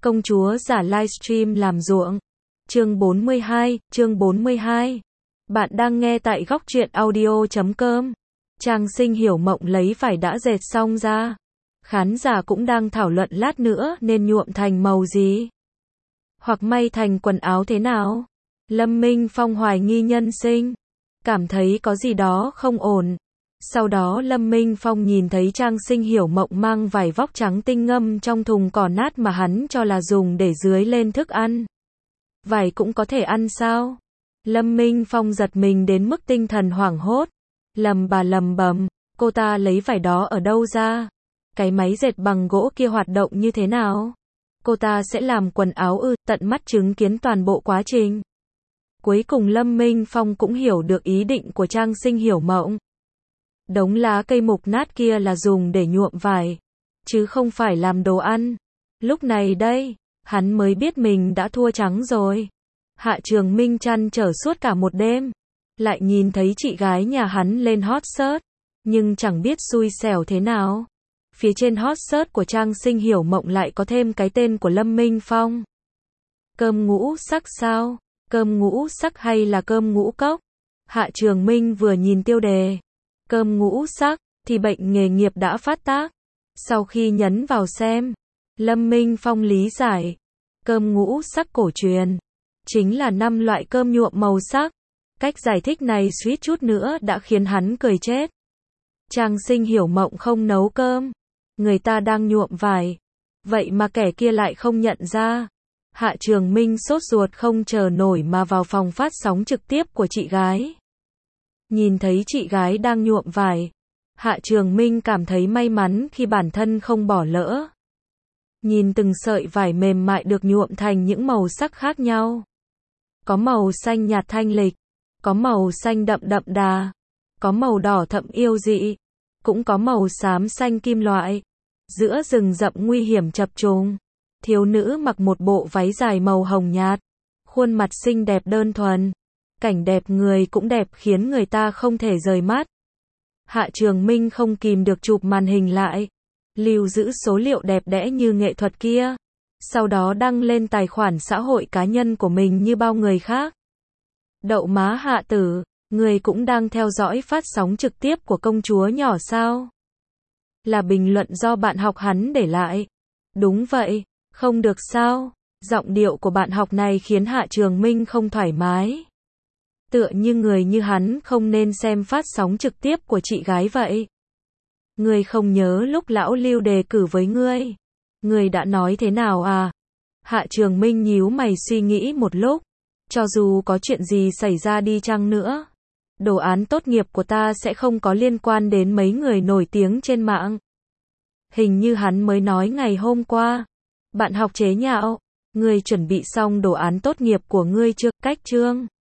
Công chúa giả livestream làm ruộng. Chương 42. Bạn đang nghe tại góc truyện audio.com. Trang Sinh hiểu mộng lấy vải đã dệt xong ra. Khán giả cũng đang thảo luận lát nữa nên nhuộm thành màu gì, hoặc may thành quần áo thế nào. Lâm Minh Phong hoài nghi nhân sinh, cảm thấy có gì đó không ổn. Sau đó Lâm Minh Phong nhìn thấy Trang Sinh hiểu mộng mang vải vóc trắng tinh ngâm trong thùng cỏ nát mà hắn cho là dùng để dưới lên thức ăn. Vải cũng có thể ăn sao? Lâm Minh Phong giật mình đến mức tinh thần hoảng hốt. Lầm bầm, cô ta lấy vải đó ở đâu ra? Cái máy dệt bằng gỗ kia hoạt động như thế nào? Cô ta sẽ làm quần áo tận mắt chứng kiến toàn bộ quá trình. Cuối cùng Lâm Minh Phong cũng hiểu được ý định của Trang Sinh hiểu mộng. Đống lá cây mục nát kia là dùng để nhuộm vải, chứ không phải làm đồ ăn. Lúc này đây, hắn mới biết mình đã thua trắng rồi. Hạ Trường Minh trăn trở suốt cả một đêm, lại nhìn thấy chị gái nhà hắn lên hot search, nhưng chẳng biết xui xẻo thế nào. Phía trên hot search của Trang Sinh hiểu mộng lại có thêm cái tên của Lâm Minh Phong. Cơm ngũ sắc sao? Cơm ngũ sắc hay là cơm ngũ cốc? Hạ Trường Minh vừa nhìn tiêu đề cơm ngũ sắc thì bệnh nghề nghiệp đã phát tác. Sau khi nhấn vào xem, Lâm Minh Phong lý giải, cơm ngũ sắc cổ truyền chính là 5 loại cơm nhuộm màu sắc. Cách giải thích này suýt chút nữa đã khiến hắn cười chết. Trang Sinh hiểu mộng không nấu cơm, người ta đang nhuộm vải, vậy mà kẻ kia lại không nhận ra. Hạ Trường Minh sốt ruột không chờ nổi mà vào phòng phát sóng trực tiếp của chị gái. Nhìn thấy chị gái đang nhuộm vải, Hạ Trường Minh cảm thấy may mắn khi bản thân không bỏ lỡ. Nhìn từng sợi vải mềm mại được nhuộm thành những màu sắc khác nhau. Có màu xanh nhạt thanh lịch, có màu xanh đậm đậm đà, có màu đỏ thẫm yêu dị, cũng có màu xám xanh kim loại. Giữa rừng rậm nguy hiểm chập trùng, thiếu nữ mặc một bộ váy dài màu hồng nhạt, khuôn mặt xinh đẹp đơn thuần. Cảnh đẹp người cũng đẹp khiến người ta không thể rời mắt. Hạ Trường Minh không kìm được chụp màn hình lại, lưu giữ số liệu đẹp đẽ như nghệ thuật kia, sau đó đăng lên tài khoản xã hội cá nhân của mình như bao người khác. Đậu má Hạ tử, người cũng đang theo dõi phát sóng trực tiếp của công chúa nhỏ sao? Là bình luận do bạn học hắn để lại. Đúng vậy, không được sao? Giọng điệu của bạn học này khiến Hạ Trường Minh không thoải mái. Tựa như người như hắn không nên xem phát sóng trực tiếp của chị gái vậy. Ngươi không nhớ lúc lão Lưu đề cử với ngươi, ngươi đã nói thế nào à? Hạ Trường Minh nhíu mày suy nghĩ một lúc. Cho dù có chuyện gì xảy ra đi chăng nữa, đồ án tốt nghiệp của ta sẽ không có liên quan đến mấy người nổi tiếng trên mạng. Hình như hắn mới nói ngày hôm qua. Bạn học chế nhạo, ngươi chuẩn bị xong đồ án tốt nghiệp của ngươi chưa? Cách chương